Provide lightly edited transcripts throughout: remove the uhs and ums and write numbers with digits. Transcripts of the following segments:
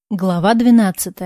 Глава 12.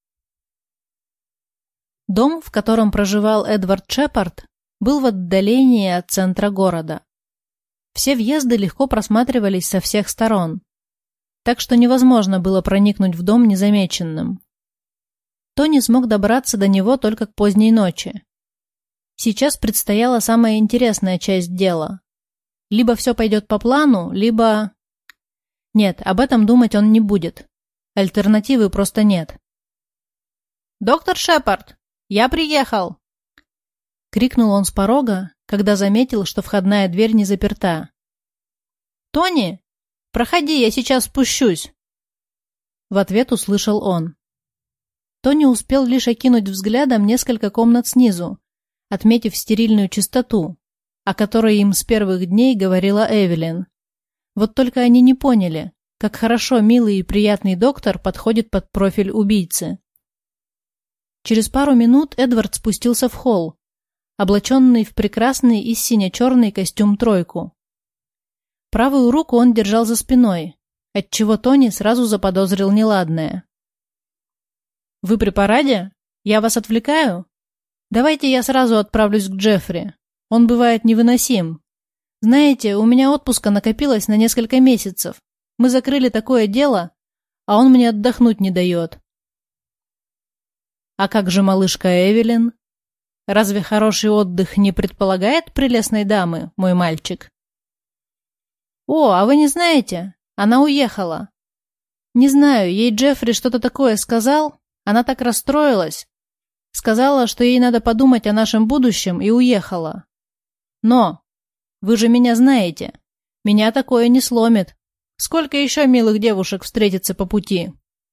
Дом, в котором проживал Эдвард Шепард, был в отдалении от центра города. Все въезды легко просматривались со всех сторон, так что невозможно было проникнуть в дом незамеченным. Тони смог добраться до него только к поздней ночи. Сейчас предстояла самая интересная часть дела. Либо все пойдет по плану, либо... Нет, об этом думать он не будет. Альтернативы просто нет. «Доктор Шепард, я приехал!» — крикнул он с порога, когда заметил, что входная дверь не заперта. «Тони, проходи, я сейчас спущусь!» В ответ услышал он. Тони успел лишь окинуть взглядом несколько комнат снизу, отметив стерильную чистоту, о которой им с первых дней говорила Эвелин. Вот только они не поняли, как хорошо милый и приятный доктор подходит под профиль убийцы. Через пару минут Эдвард спустился в холл, облаченный в прекрасный и сине-черный костюм-тройку. Правую руку он держал за спиной, отчего Тони сразу заподозрил неладное. «Вы при параде? Я вас отвлекаю? Давайте я сразу отправлюсь к Джеффри. Он бывает невыносим. Знаете, у меня отпуска накопилось на несколько месяцев. Мы закрыли такое дело, а он мне отдохнуть не дает». «А как же малышка Эвелин? Разве хороший отдых не предполагает прелестной дамы, мой мальчик?» «О, а вы не знаете? Она уехала. Не знаю, ей Джеффри что-то такое сказал, она так расстроилась. Сказала, что ей надо подумать о нашем будущем, и уехала. Но, вы же меня знаете, меня такое не сломит. Сколько еще милых девушек встретится по пути?»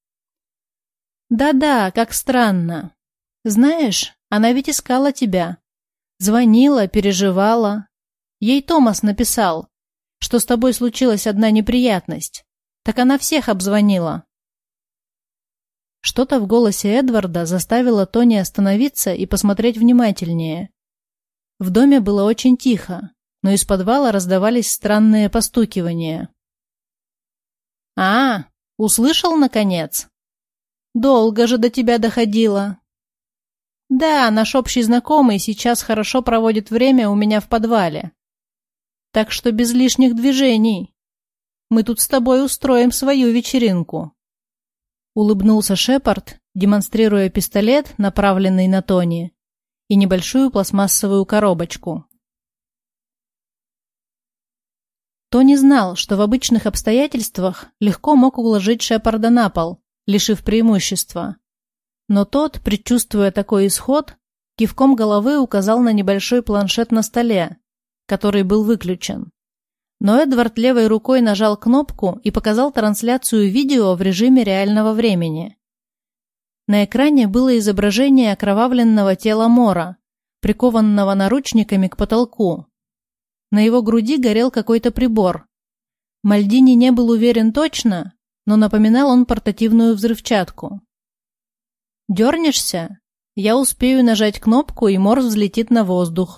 «Да-да, как странно. Знаешь, она ведь искала тебя. Звонила, переживала. Ей Томас написал, что с тобой случилась одна неприятность. Так она всех обзвонила». Что-то в голосе Эдварда заставило Тони остановиться и посмотреть внимательнее. В доме было очень тихо, но из подвала раздавались странные постукивания. «А, услышал, наконец? Долго же до тебя доходило. Да, наш общий знакомый сейчас хорошо проводит время у меня в подвале. Так что без лишних движений. Мы тут с тобой устроим свою вечеринку». Улыбнулся Шепард, демонстрируя пистолет, направленный на Тони, и небольшую пластмассовую коробочку. Тони знал, что в обычных обстоятельствах легко мог уложить Шепарда на пол, лишив преимущества. Но тот, предчувствуя такой исход, кивком головы указал на небольшой планшет на столе, который был выключен. Но Эдвард левой рукой нажал кнопку и показал трансляцию видео в режиме реального времени. На экране было изображение окровавленного тела Мора, прикованного наручниками к потолку. На его груди горел какой-то прибор. Мальдини не был уверен точно, но напоминал он портативную взрывчатку. «Дернешься? Я успею нажать кнопку, и Мор взлетит на воздух».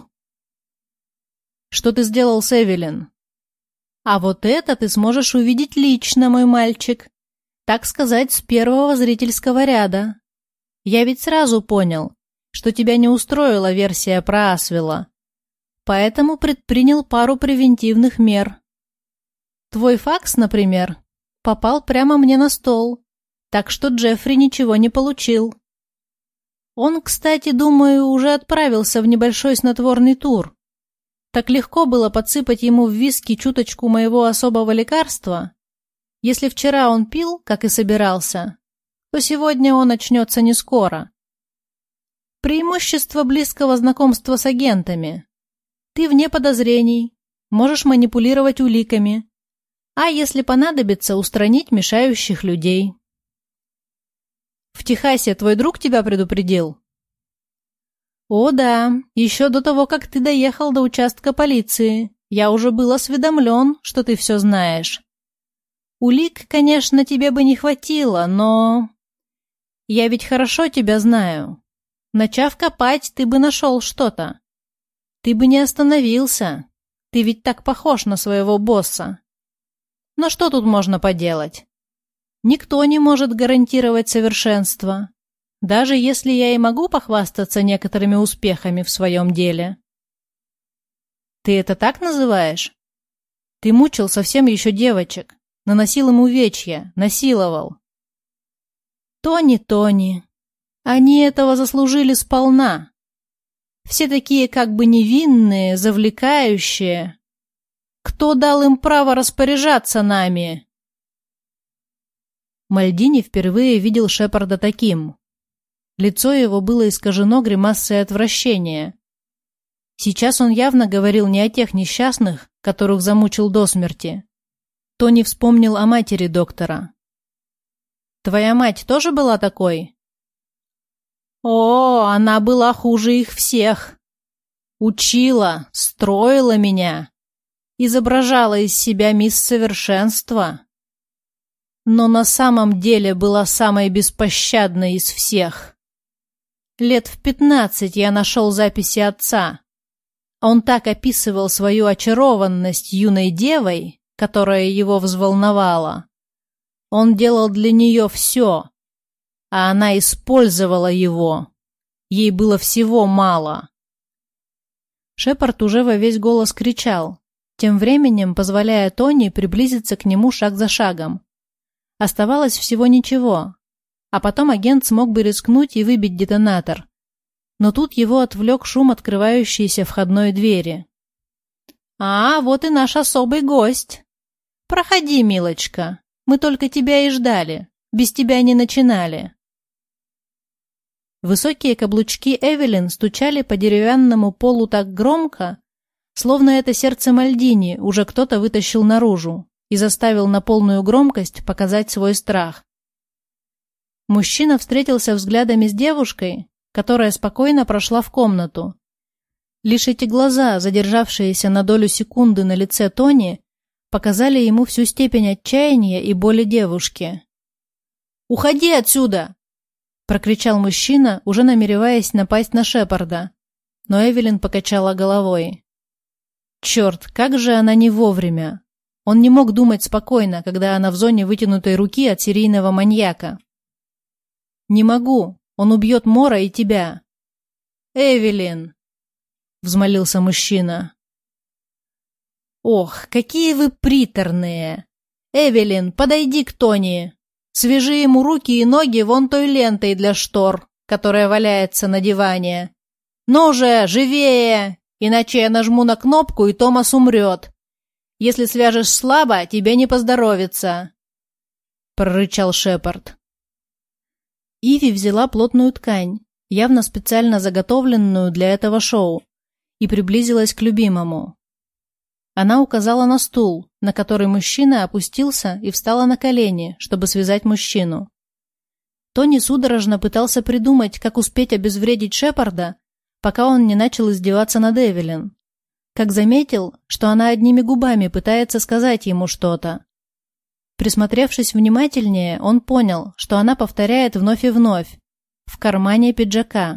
«Что ты сделал с Эвелин?» «А вот это ты сможешь увидеть лично, мой мальчик. Так сказать, с первого зрительского ряда. Я ведь сразу понял, что тебя не устроила версия про Асвелла. Поэтому предпринял пару превентивных мер. Твой факс, например, попал прямо мне на стол, так что Джеффри ничего не получил. Он, кстати, думаю, уже отправился в небольшой снотворный тур. Так легко было подсыпать ему в виски чуточку моего особого лекарства. Если вчера он пил, как и собирался, то сегодня он очнется не скоро. Преимущество близкого знакомства с агентами. Ты вне подозрений, можешь манипулировать уликами, а если понадобится, устранить мешающих людей». «В Техасе твой друг тебя предупредил?» «О да, еще до того, как ты доехал до участка полиции, я уже был осведомлен, что ты все знаешь. Улик, конечно, тебе бы не хватило, но... Я ведь хорошо тебя знаю. Начав копать, ты бы нашел что-то. Ты бы не остановился. Ты ведь так похож на своего босса. Но что тут можно поделать? Никто не может гарантировать совершенство, даже если я и могу похвастаться некоторыми успехами в своем деле. Ты это так называешь? Ты мучил совсем еще девочек, наносил им увечья, насиловал. Тони, они этого заслужили сполна. Все такие как бы невинные, завлекающие. Кто дал им право распоряжаться нами? Мальдини впервые видел Шепарда таким. Лицо его было искажено гримасой отвращения. Сейчас он явно говорил не о тех несчастных, которых замучил до смерти. Тони вспомнил о матери доктора. «Твоя мать тоже была такой?» «О, она была хуже их всех. Учила, строила меня, изображала из себя мисс Совершенство. Но на самом деле была самой беспощадной из всех. Лет в 15 я нашел записи отца. Он так описывал свою очарованность юной девой, которая его взволновала. Он делал для нее все, а она использовала его. Ей было всего мало». Шепард уже во весь голос кричал, тем временем позволяя Тони приблизиться к нему шаг за шагом. Оставалось всего ничего, а потом агент смог бы рискнуть и выбить детонатор. Но тут его отвлек шум открывающейся входной двери. «А, вот и наш особый гость. Проходи, милочка, мы только тебя и ждали, без тебя не начинали». Высокие каблучки Эвелин стучали по деревянному полу так громко, словно это сердце Мальдини уже кто-то вытащил наружу и заставил на полную громкость показать свой страх. Мужчина встретился взглядами с девушкой, которая спокойно прошла в комнату. Лишь эти глаза, задержавшиеся на долю секунды на лице Тони, показали ему всю степень отчаяния и боли девушки. «Уходи отсюда!» — прокричал мужчина, уже намереваясь напасть на Шепарда. Но Эвелин покачала головой. Черт, как же она не вовремя! Он не мог думать спокойно, когда она в зоне вытянутой руки от серийного маньяка. «Не могу, он убьет Мора и тебя». «Эвелин!» — взмолился мужчина. «Ох, какие вы приторные! Эвелин, подойди к Тони! Свяжи ему руки и ноги вон той лентой для штор, которая валяется на диване. Ну же, живее! Иначе я нажму на кнопку, и Томас умрет. Если свяжешь слабо, тебе не поздоровится», — прорычал Шепард. Иви взяла плотную ткань, явно специально заготовленную для этого шоу, и приблизилась к любимому. Она указала на стул, на который мужчина опустился, и встала на колени, чтобы связать мужчину. Тони судорожно пытался придумать, как успеть обезвредить Шепарда, пока он не начал издеваться над Эвелин. Как заметил, что она одними губами пытается сказать ему что-то. Присмотревшись внимательнее, он понял, что она повторяет вновь и вновь «в кармане пиджака».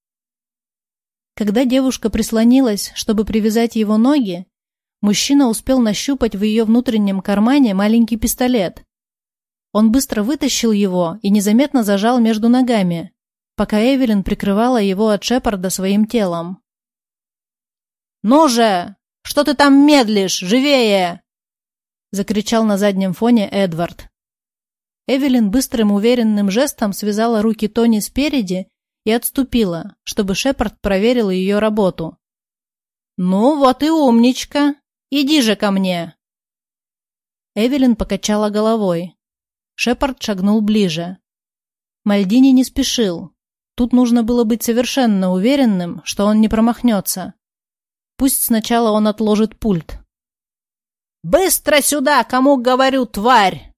Когда девушка прислонилась, чтобы привязать его ноги, мужчина успел нащупать в ее внутреннем кармане маленький пистолет. Он быстро вытащил его и незаметно зажал между ногами, пока Эвелин прикрывала его от Шепарда своим телом. «Ну же! Что ты там медлишь? Живее!» — закричал на заднем фоне Эдвард. Эвелин быстрым уверенным жестом связала руки Тони спереди и отступила, чтобы Шепард проверил ее работу. «Ну вот и умничка! Иди же ко мне!» Эвелин покачала головой. Шепард шагнул ближе. Мальдини не спешил. Тут нужно было быть совершенно уверенным, что он не промахнется. Пусть сначала он отложит пульт. «Быстро сюда, кому говорю, тварь!»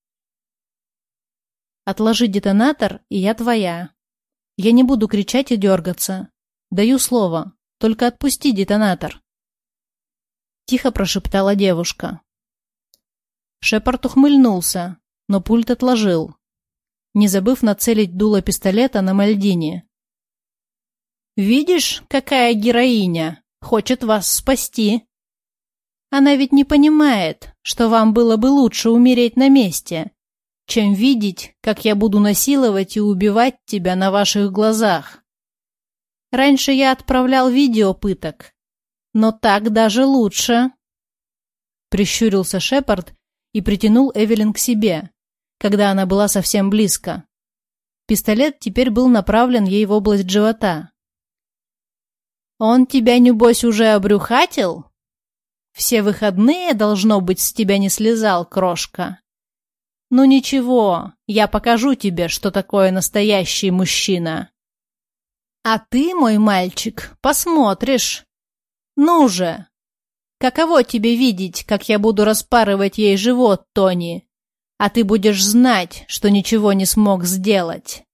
«Отложи детонатор, и я твоя. Я не буду кричать и дергаться. Даю слово, только отпусти детонатор», — тихо прошептала девушка. Шепард ухмыльнулся, но пульт отложил, не забыв нацелить дуло пистолета на Мальдини. «Видишь, какая героиня? Хочет вас спасти. Она ведь не понимает, что вам было бы лучше умереть на месте, чем видеть, как я буду насиловать и убивать тебя на ваших глазах. Раньше я отправлял видео пыток, но так даже лучше. Прищурился Шепард и притянул Эвелин к себе, когда она была совсем близко. Пистолет теперь был направлен ей в область живота. «Он тебя, небось, уже обрюхатил? Все выходные, должно быть, с тебя не слезал, крошка. Ну ничего, я покажу тебе, что такое настоящий мужчина. А ты, мой мальчик, посмотришь. Ну же! Каково тебе видеть, как я буду распарывать ей живот, Тони, а ты будешь знать, что ничего не смог сделать?»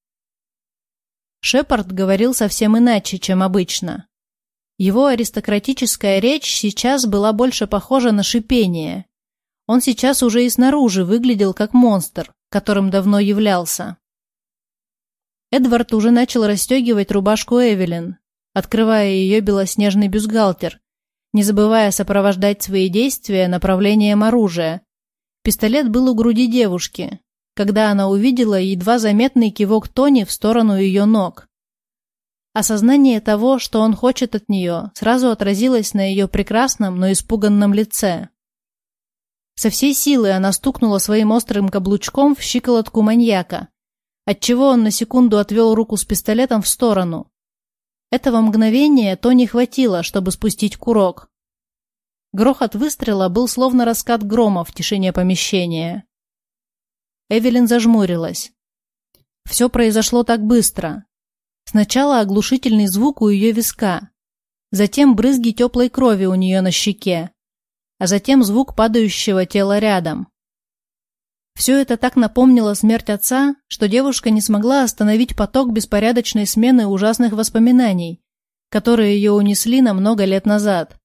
Шепард говорил совсем иначе, чем обычно. Его аристократическая речь сейчас была больше похожа на шипение. Он сейчас уже и снаружи выглядел как монстр, которым давно являлся. Эдвард уже начал расстегивать рубашку Эвелин, открывая ее белоснежный бюстгальтер, не забывая сопровождать свои действия направлением оружия. Пистолет был у груди девушки, когда она увидела едва заметный кивок Тони в сторону ее ног. Осознание того, что он хочет от нее, сразу отразилось на ее прекрасном, но испуганном лице. Со всей силы она стукнула своим острым каблучком в щиколотку маньяка, отчего он на секунду отвел руку с пистолетом в сторону. Этого мгновения Тони хватило, чтобы спустить курок. Грохот выстрела был словно раскат грома в тишине помещения. Эвелин зажмурилась. Все произошло так быстро. Сначала оглушительный звук у ее виска, затем брызги теплой крови у нее на щеке, а затем звук падающего тела рядом. Все это так напомнило смерть отца, что девушка не смогла остановить поток беспорядочной смены ужасных воспоминаний, которые ее унесли на много лет назад.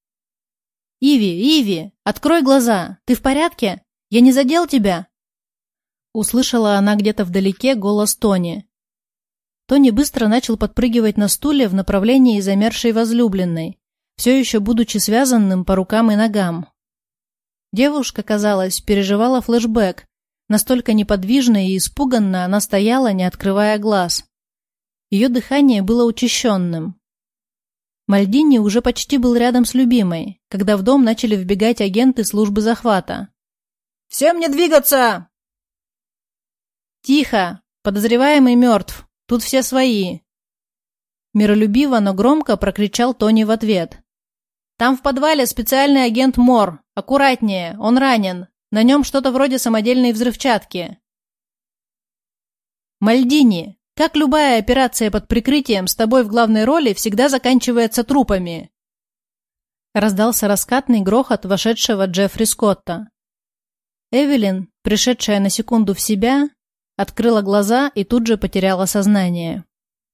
Иви, открой глаза! Ты в порядке? Я не задел тебя?» Услышала она где-то вдалеке голос Тони. Тони быстро начал подпрыгивать на стуле в направлении замершей возлюбленной, все еще будучи связанным по рукам и ногам. Девушка, казалось, переживала флешбэк. Настолько неподвижно и испуганно она стояла, не открывая глаз. Ее дыхание было учащенным. Мальдини уже почти был рядом с любимой, когда в дом начали вбегать агенты службы захвата. «Всем не двигаться!» «Тихо! Подозреваемый мертв! Тут все свои!» Миролюбиво, но громко прокричал Тони в ответ. «Там в подвале специальный агент Мор. Аккуратнее, он ранен. На нем что-то вроде самодельной взрывчатки». «Мальдини, как любая операция под прикрытием с тобой в главной роли всегда заканчивается трупами?» Раздался раскатный грохот вошедшего Джеффри Скотта. Эвелин, пришедшая на секунду в себя, открыла глаза и тут же потеряла сознание.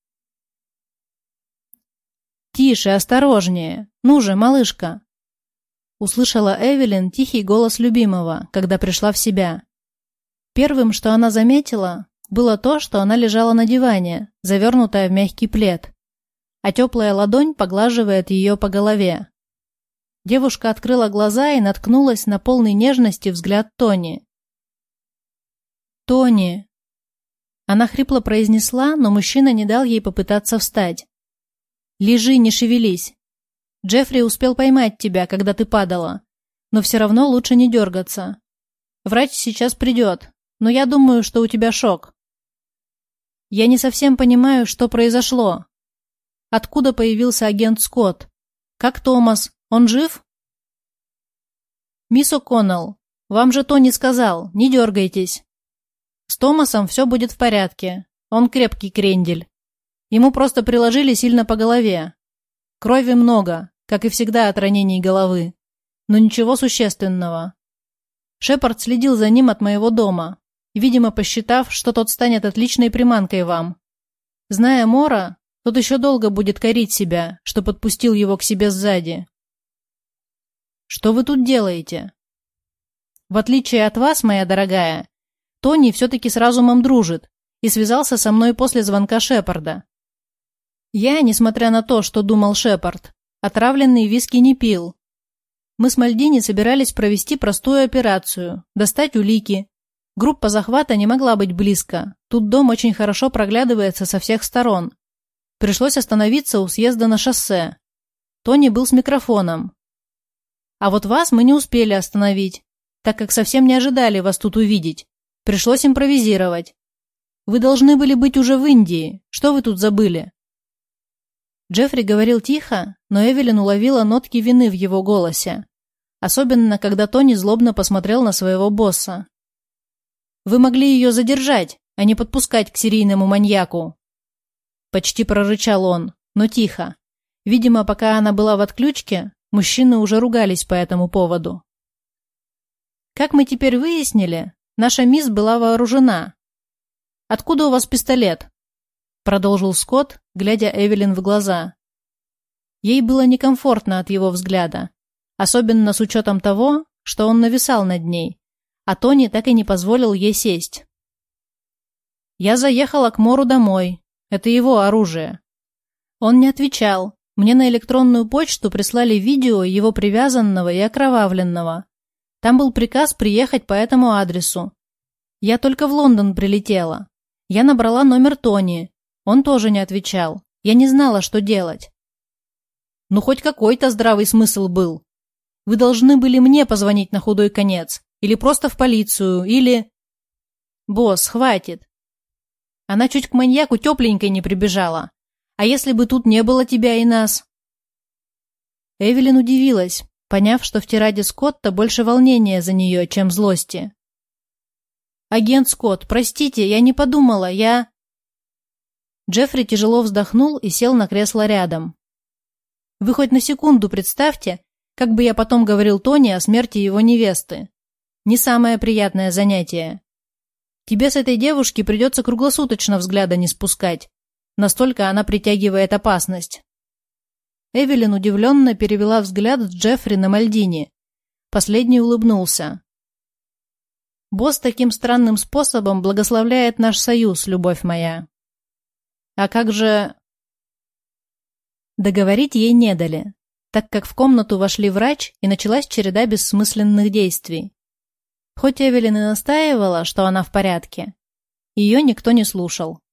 «Тише, осторожнее! Ну же, малышка!» Услышала Эвелин тихий голос любимого, когда пришла в себя. Первым, что она заметила, было то, что она лежала на диване, завернутая в мягкий плед, а теплая ладонь поглаживает ее по голове. Девушка открыла глаза и наткнулась на полный нежности взгляд Тони. «Тони!» Она хрипло произнесла, но мужчина не дал ей попытаться встать. «Лежи, не шевелись. Джеффри успел поймать тебя, когда ты падала, но все равно лучше не дергаться. Врач сейчас придет, но я думаю, что у тебя шок. Я не совсем понимаю, что произошло. Откуда появился агент Скотт? Как Томас? Он жив?» «Мисс О'Коннелл, вам же Тони сказал, не дергайтесь. С Томасом все будет в порядке. Он крепкий крендель. Ему просто приложили сильно по голове. Крови много, как и всегда от ранений головы. Но ничего существенного. Шепард следил за ним от моего дома, видимо, посчитав, что тот станет отличной приманкой вам. Зная Мора, тот еще долго будет корить себя, что подпустил его к себе сзади. Что вы тут делаете? В отличие от вас, моя дорогая, Тони все-таки с разумом дружит и связался со мной после звонка Шепарда. Я, несмотря на то, что думал Шепард, отравленный виски не пил. Мы с Мальдини собирались провести простую операцию, достать улики, Группа захвата не могла быть близко. Тут дом очень хорошо проглядывается со всех сторон. Пришлось остановиться у съезда на шоссе. Тони был с микрофоном. А вот вас мы не успели остановить, так как совсем не ожидали вас тут увидеть. Пришлось импровизировать. Вы должны были быть уже в Индии. Что вы тут забыли?» Джеффри говорил тихо, но Эвелин уловила нотки вины в его голосе. Особенно, когда Тони злобно посмотрел на своего босса. «Вы могли ее задержать, а не подпускать к серийному маньяку!» Почти прорычал он, но тихо. Видимо, пока она была в отключке, мужчины уже ругались по этому поводу. «Как мы теперь выяснили, наша мисс была вооружена. Откуда у вас пистолет?» Продолжил Скотт, глядя Эвелин в глаза. Ей было некомфортно от его взгляда, особенно с учетом того, что он нависал над ней, а Тони так и не позволил ей сесть. «Я заехала к Мору домой. Это его оружие». Он не отвечал. Мне на электронную почту прислали видео его привязанного и окровавленного. Там был приказ приехать по этому адресу. Я только в Лондон прилетела. Я набрала номер Тони. Он тоже не отвечал. Я не знала, что делать. Ну, хоть какой-то здравый смысл был. Вы должны были мне позвонить на худой конец. Или просто в полицию, или... Босс, хватит. Она чуть к маньяку тепленькой не прибежала. А если бы тут не было тебя и нас? Эвелин удивилась, поняв, что в тираде Скотта больше волнения за нее, чем злости. «Агент Скотт, простите, я не подумала, я...» Джеффри тяжело вздохнул и сел на кресло рядом. «Вы хоть на секунду представьте, как бы я потом говорил Тони о смерти его невесты. Не самое приятное занятие. Тебе с этой девушки придется круглосуточно взгляда не спускать. Настолько она притягивает опасность». Эвелин удивленно перевела взгляд с Джеффри на Мальдини. Последний улыбнулся. «Босс таким странным способом благословляет наш союз, любовь моя». «А как же...» Договорить ей не дали, так как в комнату вошли врач и началась череда бессмысленных действий. Хоть Эвелин и настаивала, что она в порядке, ее никто не слушал.